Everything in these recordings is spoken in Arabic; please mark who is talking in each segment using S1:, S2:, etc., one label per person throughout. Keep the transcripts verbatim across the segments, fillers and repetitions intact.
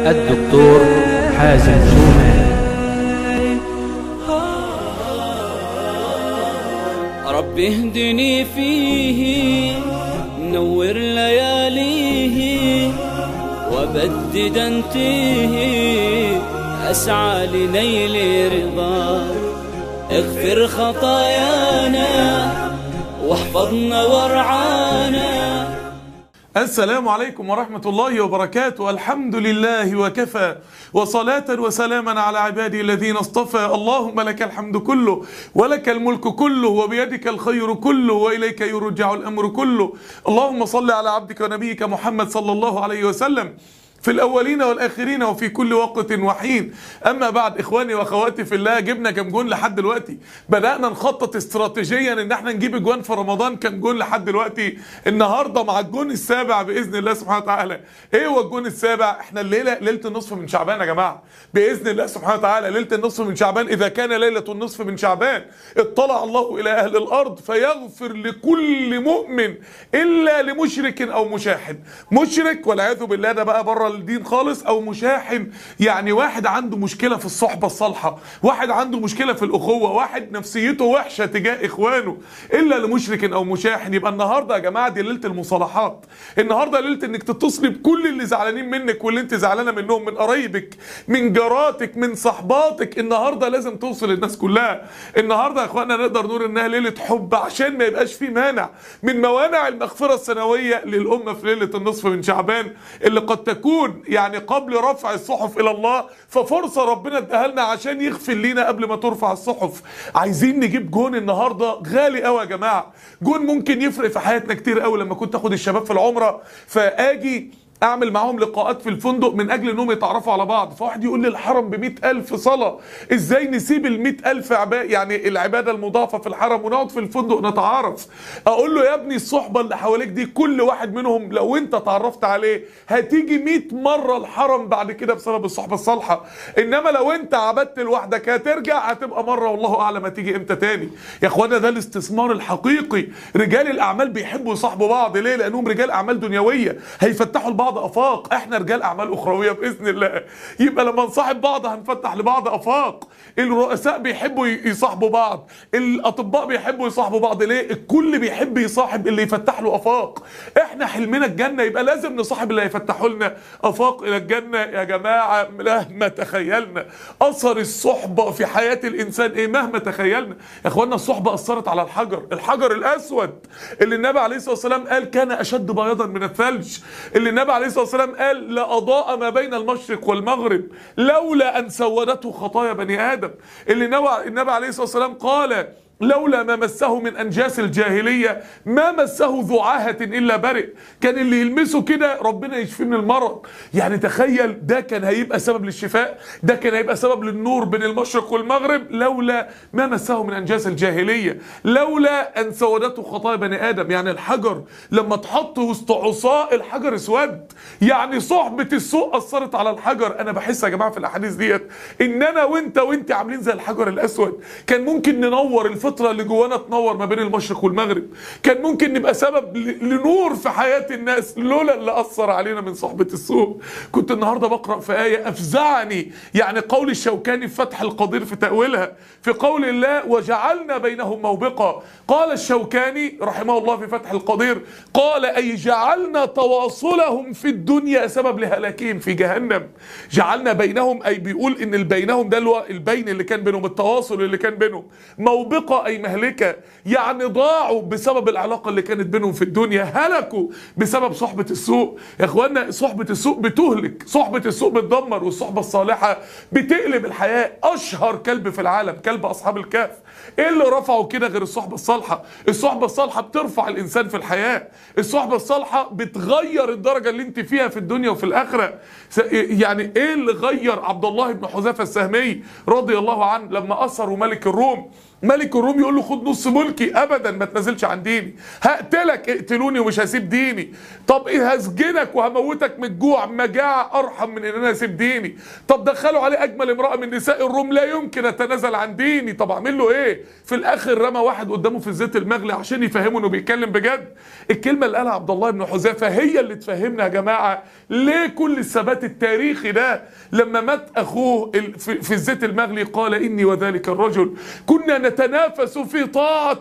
S1: الدكتور حازم شومان.
S2: رب اهدني فيه نور لياليه وبدد انتيه أسعى لنيل رضاك اغفر خطايانا واحفظنا وارعانا.
S3: السلام عليكم ورحمة الله وبركاته. الحمد لله وكفى وصلاة وسلاما على عبادي الذين اصطفى. اللهم لك الحمد كله ولك الملك كله وبيدك الخير كله وإليك يرجع الأمر كله. اللهم صل على عبدك ونبيك محمد صلى الله عليه وسلم في الأولين والآخرين وفي كل وقت وحين. أما بعد، إخواني وأخواتي في الله، جبنا كم جون لحد دلوقتي؟ بدأنا نخطط استراتيجيا إن احنا نجيب جوان في رمضان. كم جون لحد دلوقتي؟ النهارده مع الجون السابع بإذن الله سبحانه وتعالى. إيه هو الجون السابع؟ احنا الليلة ليلة النصف من شعبان يا جماعة بإذن الله سبحانه وتعالى. ليلة النصف من شعبان، إذا كان ليلة النصف من شعبان اطلع الله إلى أهل الأرض فيغفر لكل مؤمن إلا لمشرك أو مشاحن. مشرك والعياذ بالله ده بقى بره الدين خالص، او مشاحن يعني واحد عنده مشكله في الصحبه الصالحه، واحد عنده مشكله في الاخوه، واحد نفسيته وحشه تجاه اخوانه، الا لمشرك او مشاحن. يبقى النهارده يا جماعه دي ليله المصالحات. النهارده ليله انك تتصلي بكل اللي زعلانين منك واللي انت زعلانه منهم، من قرايبك، من جاراتك، من صحباتك. النهارده لازم توصل للناس كلها. النهارده يا اخوانا نقدر نقول انها ليله حب، عشان ما يبقاش في مانع من موانع المغفره السنويه للامه في ليله النصف من شعبان، اللي قد تكون يعني قبل رفع الصحف الى الله، ففرصه ربنا اداها لنا عشان يغفر لينا قبل ما ترفع الصحف. عايزين نجيب جون النهارده غالي قوي يا جماعه، جون ممكن يفرق في حياتنا كتير قوي. لما كنت اخد الشباب في العمره فاجي اعمل معاهم لقاءات في الفندق من اجل انهم يتعرفوا على بعض، فواحد يقول لي الحرم بمئة الف صلاه، ازاي نسيب المئة الف عباده يعني العباده المضافه في الحرم ونقعد في الفندق نتعارف؟ اقول له يا ابني الصحبه اللي حواليك دي كل واحد منهم لو انت تعرفت عليه هتيجي مئة مره الحرم بعد كده بسبب الصحبه الصالحه. انما لو انت عبدت لوحدك هترجع هتبقى مره والله اعلم هتيجي امتى تاني. يا اخوانا ده الاستثمار الحقيقي. رجال الاعمال بيحبوا يصاحبوا بعض، ليه؟ لانهم رجال اعمال دنيويه هيفتحوا لبعض افاق. احنا رجال اعمال اخرويه باذن الله، يبقى لما نصاحب بعض هنفتح لبعض افاق. الرؤساء بيحبوا يصاحبوا بعض، الاطباء بيحبوا يصاحبوا بعض، ليه؟ الكل بيحب يصاحب اللي يفتح له افاق. احنا حلمنا الجنه، يبقى لازم نصاحب اللي هيفتحوا لنا افاق الى الجنه. يا جماعه مهما تخيلنا اثر الصحبه في حياه الانسان ايه، مهما تخيلنا يا اخوانا الصحبه اثرت على الحجر، الحجر الاسود اللي النبي عليه الصلاه والسلام قال كان اشد بياضا من الثلج، اللي النبي عليه الصلاه والسلام قال لأضاء ما بين المشرق والمغرب لولا ان سودته خطايا بني ادم، اللي النبي عليه الصلاه والسلام قال لولا ما مسه من انجاس الجاهليه ما مسه ذو عاهه الا برئ، كان اللي يلمسه كده ربنا يشفيه من المرض. يعني تخيل ده كان هيبقى سبب للشفاء، ده كان هيبقى سبب للنور بين المشرق والمغرب لولا ما مسه من انجاس الجاهليه، لولا ان سودته خطايا بني ادم. يعني الحجر لما اتحط وسط عصاه الحجر اسود، يعني صحبه السوء اثرت على الحجر. انا بحس يا جماعه في الاحاديث ديت ان انا وانت وانت عاملين زي الحجر الاسود، كان ممكن ننور الفطره اللي جوانا تنور ما بين المشرق والمغرب، كان ممكن نبقى سبب لنور في حياة الناس لولا اللي أثر علينا من صحبة السوء. كنت النهاردة بقرأ في آية أفزعني، يعني قول الشوكاني في فتح القدير في تأويلها، في قول الله وجعلنا بينهم موبقا. قال الشوكاني رحمه الله في فتح القدير قال أي جعلنا تواصلهم في الدنيا سبب لهلاكهم في جهنم. جعلنا بينهم أي بيقول إن البينهم ده اللي البين اللي كان بينهم، التواصل اللي كان بينهم، موبقة أي مهلكة، يعني ضاعوا بسبب العلاقة اللي كانت بينهم في الدنيا، هلكوا بسبب صحبة السوء. يا اخوانا صحبة السوء بتهلك، صحبة السوء بتدمر، والصحبة الصالحة بتقلب الحياة. أشهر كلب في العالم كلب أصحاب الكهف، ايه اللي رفعه كده غير الصحبة الصالحة؟ الصحبة الصالحة بترفع الإنسان في الحياة، الصحبة الصالحة بتغير الدرجة اللي انت فيها في الدنيا وفي الآخرة. يعني ايه اللي غير عبد الله بن حذافة السهمي رضي الله عنه لما أسروا ملك الروم؟ ملك الروم يقول له خد نص ملكي، ابدا ما تنزلش عن ديني، هقتلك اقتلوني ومش هسيب ديني. طب ايه هسجنك وهموتك من الجوع، مجاعه ارحم من ان انا اسيب ديني. طب دخلوا عليه اجمل امراه من نساء الروم، لا يمكن اتنازل عن ديني. طب اعمل له ايه؟ في الاخر رمى واحد قدامه في الزيت المغلي عشان يفهمه انه بيتكلم بجد. الكلمه اللي قالها عبد الله بن حذيفه هي اللي تفهمنا يا جماعه ليه كل الثبات التاريخي ده. لما مات اخوه في الزيت المغلي قال اني وذلك الرجل كنا نتنافس في طاعه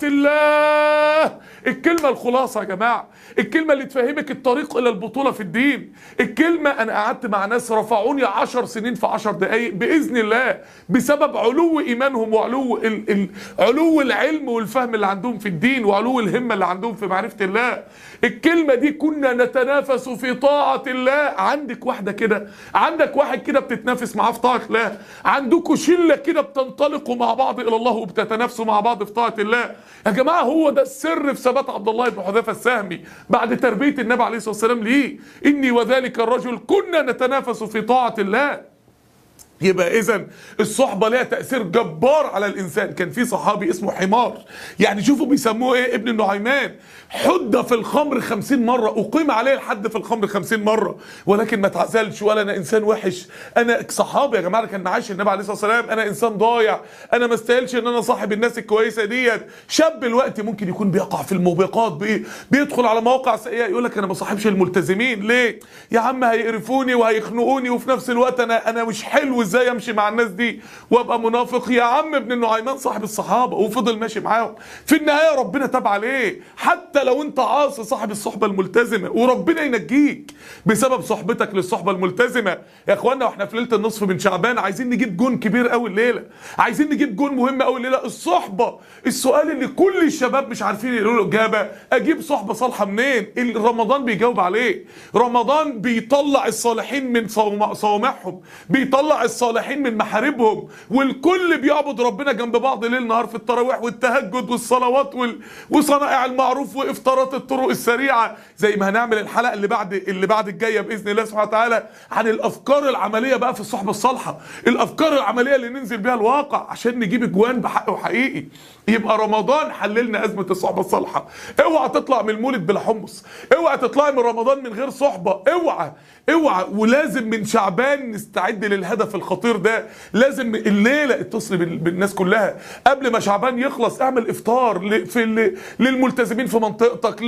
S3: الله. الكلمه الخلاصه يا جماعه، الكلمه اللي تفهمك الطريق الى البطوله في الدين. الكلمه انا قعدت مع ناس رفعوني عشر سنين في عشر دقائق باذن الله بسبب علو ايمانهم وعلو ال ال علو العلم والفهم اللي عندهم في الدين وعلو الهمه اللي عندهم في معرفه الله. الكلمه دي كنا نتنافس في طاعه الله. عندك واحده كده، عندك واحد كده بتتنافس معاه في طاعه الله، عندكم شله كده بتنطلقوا مع بعض الى الله وبتتنافسوا مع بعض في طاعه الله. يا جماعه هو ده السر في ثبات عبد الله بن حذيفه السهمي بعد تربيه النبي عليه الصلاه والسلام ليه، اني وذلك الرجل كنا نتنافس في طاعه الله. يبقى اذا الصحبه ليها تاثير جبار على الانسان. كان في صحابي اسمه حمار، يعني شوفوا بيسموه ايه، ابن النعيمان، حد في الخمر خمسين مره، اقيم عليه الحد في الخمر خمسين مره، ولكن ما اتعزلش ولا انا انسان وحش. انا صحابي يا جماعه كان معاش النبي عليه الصلاه والسلام، انا انسان ضايع، انا ما استاهلش ان انا صاحب الناس الكويسه ديت. شاب الوقت ممكن يكون بيقع في الموبقات، بي بيدخل على مواقع سيئه يقول لك انا ما صاحبش الملتزمين. ليه يا عم؟ هيقرفوني وهيخنقوني وفي نفس الوقت انا انا مش حلو، ازاي امشي مع الناس دي وابقى منافق؟ يا عم ابن النعيمان صاحب الصحابه وفضل ماشي معاهم، في النهايه ربنا تاب عليه. حتى لو انت عاصي صاحب الصحبه الملتزمه وربنا ينجيك بسبب صحبتك للصحبه الملتزمه. يا اخوانا واحنا في ليله النصف من شعبان عايزين نجيب جون كبير قوي الليله، عايزين نجيب جون مهم قوي الليله، الصحبه. السؤال اللي كل الشباب مش عارفين يقولوا له اجابه، اجيب صحبه صالحه منين؟ رمضان بيجاوب عليه. رمضان بيطلع الصالحين من صوامعهم، بيطلع الصالحين من محاربهم، والكل بيعبد ربنا جنب بعض ليل نهار في التراويح والتهجد والصلوات وال... وصنائع المعروف وافطارات الطرق السريعه. زي ما هنعمل الحلقه اللي بعد اللي بعد الجايه باذن الله سبحانه وتعالى عن الافكار العمليه بقى في الصحبه الصالحه، الافكار العمليه اللي ننزل بيها الواقع عشان نجيب اجوان بحق وحقيقي. يبقى رمضان حللنا ازمه الصحبه الصالحه. اوعى تطلع من المولد بلا حمص، اوعى تطلعي من رمضان من غير صحبه، اوعى اوعى. ولازم من شعبان نستعد للهدف الخطير ده. لازم الليله اتصل بالناس كلها قبل ما شعبان يخلص، اعمل افطار في للملتزمين في منطقتك،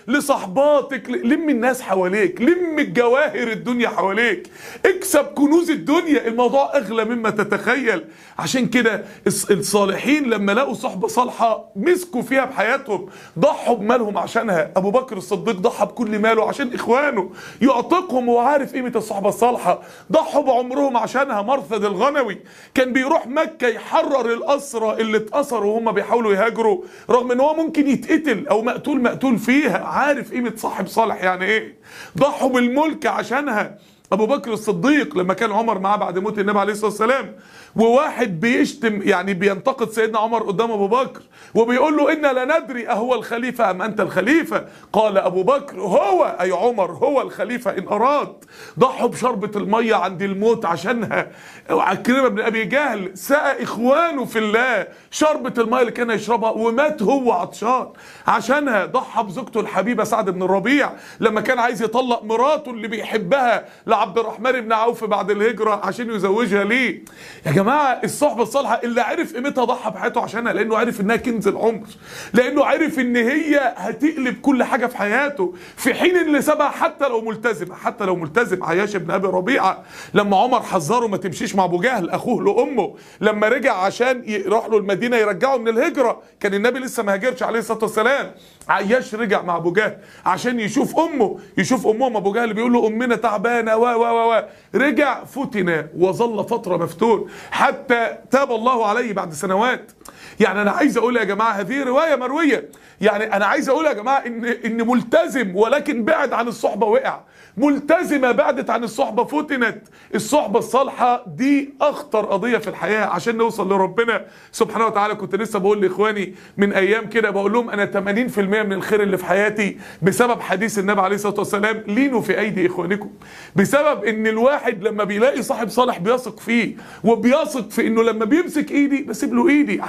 S3: لصحباتك، لم الناس حواليك، لم الجواهر الدنيا حواليك، اكسب كنوز الدنيا. الموضوع اغلى مما تتخيل. عشان كده الصالحين لما لقوا صحبه صالحه مسكوا فيها بحياتهم، ضحوا بمالهم عشانها. ابو بكر الصديق ضحى بكل ماله عشان اخوانه يعتقهم وهو عارف قيمه الصحبه الصالحه، ضحوا بعمرهم عشانها. مرثد الغنوي كان بيروح مكه يحرر الاسرى اللي اتأسروا وهم بيحاولوا يهاجروا، رغم ان هو ممكن يتقتل او مقتول مقتول فيها، عارف قيمه صاحب صالح يعني ايه. ضحوا بالملك عشانها. ابو بكر الصديق لما كان عمر معاه بعد موت النبي عليه الصلاه والسلام، وواحد بيشتم يعني بينتقد سيدنا عمر قدام ابو بكر وبيقول له انا لا ندري اهو الخليفه ام انت الخليفه؟ قال ابو بكر هو اي عمر هو الخليفه ان اراد. ضحوا بشربة الميه عند الموت عشانها. عكرمه بن ابي جهل سقى اخوانه في الله شربة الميه اللي كان يشربها ومات هو عطشان عشانها. ضحى بزوجته الحبيبه سعد بن الربيع لما كان عايز يطلق مراته اللي بيحبها لعبد الرحمن بن عوف بعد الهجره عشان يزوجها ليه. يا جماعه الصحبه الصالحه اللي عرف قيمتها ضحى بحياته عشانها، لانه عرف انها كنز العمر، لانه عرف ان هي هتقلب كل حاجه في حياته، في حين اللي سابها حتى لو ملتزم حتى لو ملتزم. عياش بن ابي ربيعه لما عمر حذره ما تمشيش مع ابو جهل اخوه لامه، لما رجع عشان يروح له المدينه يرجعه من الهجره، كان النبي لسه ما هاجرش عليه الصلاه والسلام. عياش رجع مع ابو جهل عشان يشوف امه، يشوف امهم. ابو جهل بيقول له امنا تعبانه و و و رجع فتن وظل فتره مفتون حتى تاب الله عليه بعد سنوات. يعني انا عايز اقول يا جماعه هذه روايه مرويه، يعني انا عايز اقول يا جماعه ان ان ملتزم ولكن بعد عن الصحبه وقع، ملتزمه بعدت عن الصحبه فتنت. الصحبه الصالحه دي اخطر قضيه في الحياه عشان نوصل لربنا سبحانه وتعالى. كنت لسه بقول لاخواني من ايام كده، بقول لهم انا ثمانين في المية من الخير اللي في حياتي بسبب حديث النبي عليه الصلاه والسلام لينوا في ايدي اخوانكم، بسبب ان الواحد لما بيلاقي صاحب صالح بيثق فيه وبيثق في انه لما بيمسك ايدي بسيب له ايدي. عايزين يا اخواني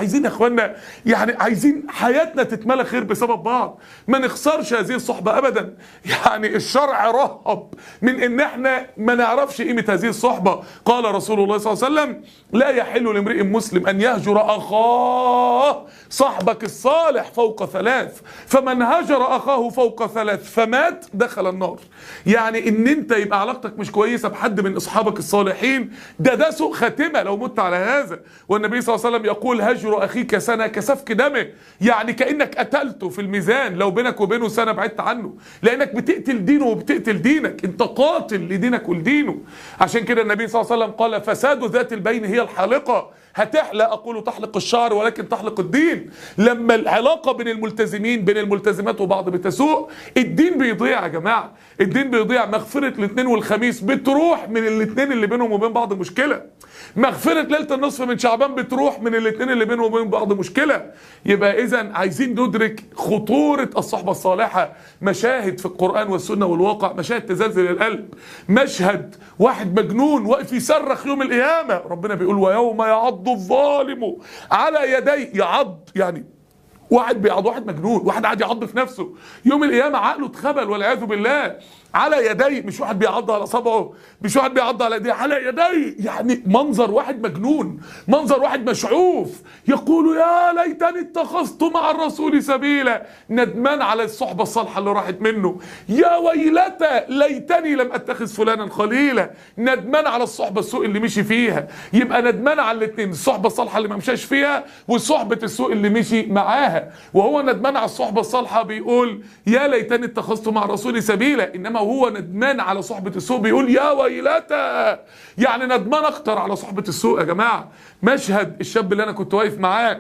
S3: اخوانا يعني عايزين حياتنا تتملى خير بسبب بعض، ما نخسرش هذه الصحبه ابدا. يعني الشرع رهب من ان احنا ما نعرفش قيمه هذه الصحبه. قال رسول الله صلى الله عليه وسلم: لا يحل لامرئ مسلم ان يهجر اخاه صاحبك الصالح فوق ثلاث، فمن هجر اخاه فوق ثلاث فمات دخل النار. يعني ان انت يبقى علاقتك مش كويسه بحد من اصحابك الصالحين ده ده سوء خاتمه لو مت على هذا. والنبي صلى الله عليه وسلم يقول: هجر اخيك سنه كسفك دمه، يعني كانك قتلته في الميزان لو بينك وبينه سنه بعدت عنه، لانك بتقتل دينه وبتقتل دينك، انت قاتل لدينك ولدينه. عشان كده النبي صلى الله عليه وسلم قال: فساد ذات البين هي الحالقه. هتحلق، اقول تحلق الشعر ولكن تحلق الدين. لما العلاقه بين الملتزمين بين الملتزمات وبعض بتسوء، الدين بيضيع يا جماعه، الدين بيضيع. مغفره الاثنين والخميس بتروح من الاثنين اللي بينهم وبين بعض مشكله. مغفره ليله النصف من شعبان بتروح من الاثنين اللي بينهم وبين بعض مشكله. يبقى اذا عايزين ندرك خطوره الصحبه الصالحه. مشاهد في القران والسنه والواقع، مشاهد تزلزل القلب. مشهد واحد مجنون واقف يصرخ يوم القيامه، ربنا بيقول: ويوم يعض الظالم على يديه. يعض يعني واحد بيعض، واحد مجنون، واحد قاعد يعض في نفسه يوم القيامه، عقله اتخبل والعياذ بالله. على يديه، مش واحد بيعض على صبعه، مش واحد بيعض على ايديه، على يديه. يعني منظر واحد مجنون، منظر واحد مشعوف، يقول: يا ليتني اتخذت مع الرسول سبيلا. ندمان على الصحبه الصالحه اللي راحت منه. يا ويلتى ليتني لم اتخذ فلانا خليلا. ندمان على الصحبه السوء اللي مشي فيها. يبقى ندمان على الاثنين، الصحبه الصالحه اللي ما مشاش فيها وصحبه السوء اللي مشي معاها. وهو ندمان على الصحبه الصالحه بيقول: يا ليتني اتخذت مع الرسول سبيلا، انما وهو ندمان على صحبة السوء بيقول: يا ويلتى. يعني ندمان اكتر على صحبة السوء يا جماعة. مشهد الشاب اللي انا كنت واقف معاه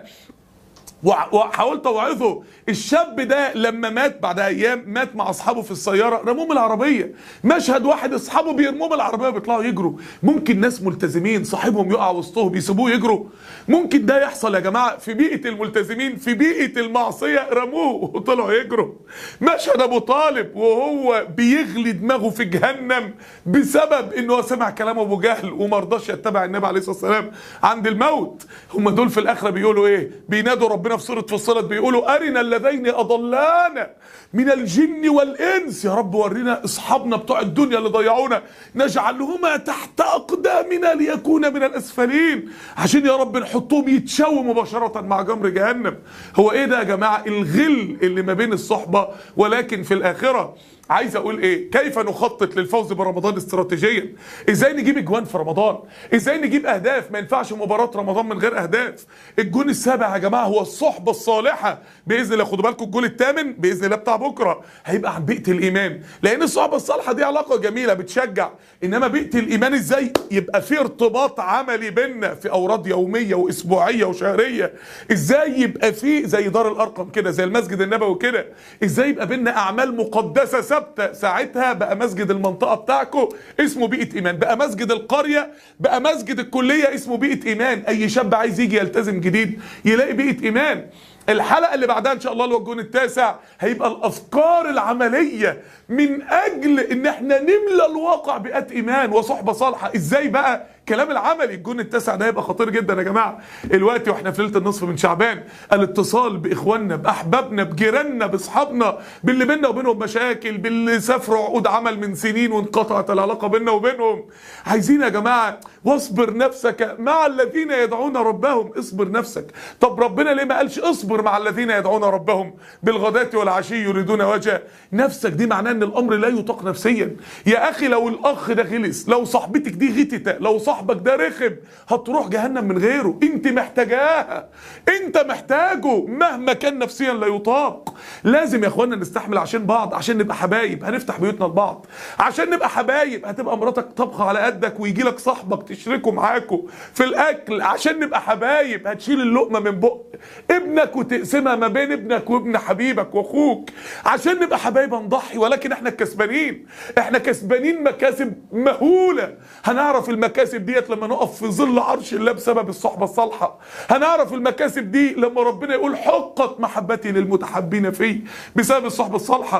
S3: وحاولت اوعظه، الشاب ده لما مات بعد ايام مات مع اصحابه في السياره، رموه من العربيه. مشهد واحد اصحابه بيرموه من العربيه بيطلعوا يجروا. ممكن ناس ملتزمين صاحبهم يقع وسطهم يسيبوه يجروا؟ ممكن ده يحصل يا جماعه في بيئه الملتزمين، في بيئه المعصيه رموه وطلعوا يجروا. مشهد ابو طالب وهو بيغلي دماغه في جهنم بسبب انه سمع كلام ابو جهل وما رضاش يتبع النبي عليه الصلاه والسلام عند الموت. هم دول في الاخره بيقولوا ايه؟ بينادوا ربنا في سورة فصلت بيقولوا: أرنا اللذين أضلانا من الجن والإنس. يا رب ورينا أصحابنا بتوع الدنيا اللي ضيعونا، نجعلهما تحت أقدامنا ليكون من الأسفلين، عشان يا رب نحطهم يتشووا مباشرة مع جمر جهنم. هو إيه ده يا جماعة؟ الغل اللي ما بين الصحبة. ولكن في الآخرة عايز اقول ايه؟ كيف نخطط للفوز برمضان استراتيجيا؟ ازاي نجيب اجوان في رمضان؟ ازاي نجيب اهداف؟ ما ينفعش مباراة رمضان من غير اهداف. الجون السابع يا جماعه هو الصحبه الصالحه باذن الله. خدوا بالكم الجول الثامن باذن الله بتاع بكره هيبقى عن بيئه الايمان، لان الصحبه الصالحه دي علاقه جميله بتشجع، انما بيئه الايمان ازاي يبقى في ارتباط عملي بيننا في اوراد يوميه واسبوعيه وشهريه؟ ازاي يبقى في زي دار الارقم كده، زي المسجد النبوي كده؟ ازاي يبقى بيننا اعمال مقدسه ثابته؟ ساعتها بقى مسجد المنطقه بتاعكم اسمه بيئه ايمان، بقى مسجد القريه، بقى مسجد الكليه اسمه بيئه ايمان. اي شاب عايز يجي يلتزم جديد يلاقي بيئه ايمان. الحلقه اللي بعدها ان شاء الله اللي هو الجون التاسع هيبقى الافكار العمليه من اجل ان احنا نملى الواقع بيئات ايمان وصحبه صالحه. ازاي بقى؟ كلام العملي. الجون التاسع ده هيبقى خطير جدا يا جماعه. الوقت واحنا في ليله النصف من شعبان، الاتصال باخواننا باحبابنا بجيراننا باصحابنا، باللي بيننا وبينهم مشاكل، باللي سافروا عقود عمل من سنين وانقطعت العلاقه بيننا وبينهم. عايزين يا جماعه واصبر نفسك مع الذين يدعون ربهم. اصبر نفسك. طب ربنا ليه ما قالش اصبر مع الذين يدعون ربهم بالغداة والعشي يريدون وجهه؟ نفسك دي معناه ان الامر لا يطاق نفسيا يا اخي. لو الاخ ده غلس، لو صاحبتك دي غتت، لو صاحبك ده رخم، هتروح جهنم من غيره. انت محتاجاها، انت محتاجه مهما كان نفسيا لا يطاق. لازم يا اخوانا نستحمل عشان بعض، عشان نبقى حبايب هنفتح بيوتنا لبعض، عشان نبقى حبايب هتبقى مراتك طبخه على قدك ويجي لك صاحبك تشركه معاكوا في الاكل، عشان نبقى حبايب هتشيل اللقمه من بق ابنك وتقسمها ما بين ابنك وابن حبيبك واخوك، عشان نبقى حبايب هنضحي. ولكن احنا الكسبانين، احنا كسبانين مكاسب مهوله. هنعرف المكاسب ديت لما نقف في ظل عرش الله بسبب الصحبه الصالحه. هنعرف المكاسب دي لما ربنا يقول حقت محبتي للمتحبين فيه بسبب الصحبه الصالحه.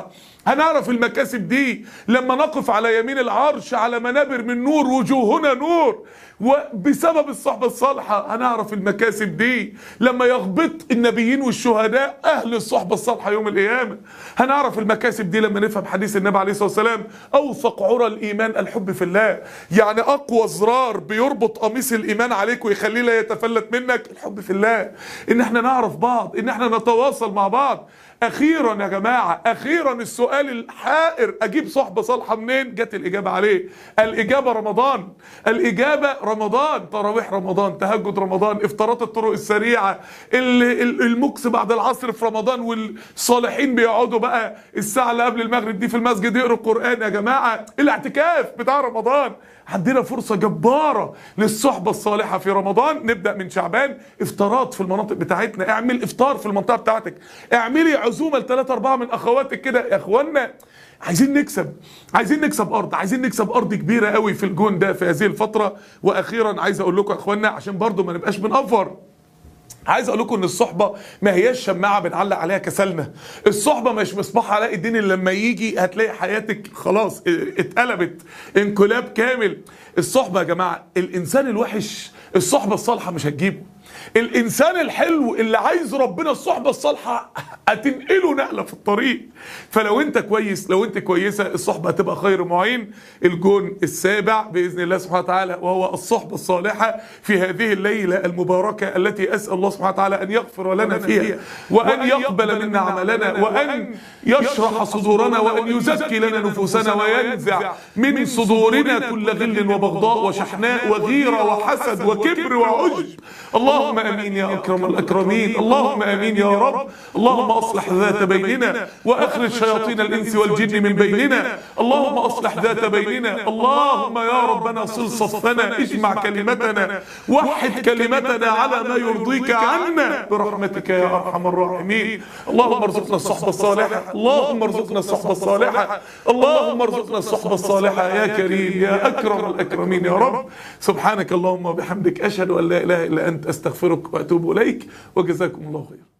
S3: هنعرف المكاسب دي لما نقف على يمين العرش على منابر من نور وجوهنا نور، وبسبب الصحبة الصالحة هنعرف المكاسب دي لما يغبط النبيين والشهداء أهل الصحبة الصالحة يوم القيامة. هنعرف المكاسب دي لما نفهم حديث النبي عليه الصلاة والسلام: أوثق عرى الإيمان الحب في الله. يعني أقوى زرار بيربط قميص الإيمان عليك ويخليه لا يتفلت منك الحب في الله، إن احنا نعرف بعض، إن احنا نتواصل مع بعض. أخيرا يا جماعة، أخيرا السؤال الحائر: أجيب صحبة صالحة منين؟ جت الإجابة عليه. الإجابة رمضان. الإجابة رمضان، تراويح رمضان، تهجد رمضان، إفطارات الطرق السريعة، المكس بعد العصر في رمضان، والصالحين بيقعدوا بقى الساعة اللي قبل المغرب دي في المسجد يقروا القرآن. يا جماعة الاعتكاف بتاع رمضان، عندنا فرصة جبارة للصحبة الصالحة في رمضان. نبدأ من شعبان، افطارات في المناطق بتاعتنا، اعمل افطار في المنطقة بتاعتك، اعملي عزومة لثلاثة أربعة من أخواتك كده. يا إخوانا عايزين نكسب، عايزين نكسب أرض، عايزين نكسب أرض كبيرة قوي في الجون ده في هذه الفترة. وأخيرا عايز أقول لكم يا إخوانا عشان برضو ما نبقاش بنأفور، عايز اقول لكم ان الصحبه ما هياش شماعه بنعلق عليها كسلنا. الصحبه مش مصباح علاء الدين اللي لما يجي هتلاقي حياتك خلاص اتقلبت انقلاب كامل. الصحبه يا جماعه، الانسان الوحش الصحبه الصالحه مش هتجيبه. الانسان الحلو اللي عايز ربنا الصحبه الصالحه هتنقله نقله في الطريق. فلو انت كويس، لو انت كويسه، الصحبه هتبقى خير معين. الجون السابع باذن الله سبحانه وتعالى وهو الصحبه الصالحه في هذه الليله المباركه التي اسال الله سبحانه وتعالى ان يغفر لنا فيها، وان يقبل منا عملنا، وان يشرح صدورنا، وان يزكي لنا نفوسنا، وينزع من صدورنا كل غل وبغضاء وشحناء وغيره وحسد وكبر وعجب. اللهم امين يا اكرم الاكرمين، اللهم امين يا رب. اللهم اصلح ذات بيننا واخرج شياطين الانس والجن من بيننا. اللهم اصلح ذات بيننا. اللهم يا ربنا صل صفنا، اجمع كلمتنا، وحد كلمتنا على ما يرضيك عنا برحمتك يا ارحم الراحمين. اللهم ارزقنا الصحبه الصالحه، اللهم ارزقنا الصحبه الصالحه، اللهم ارزقنا الصحبه الصالحه يا كريم يا اكرم الاكرمين يا رب. سبحانك اللهم وبحمدك، اشهد ان لا اله الا انت، استغفرك واتوب اليك، وجزاكم الله خير.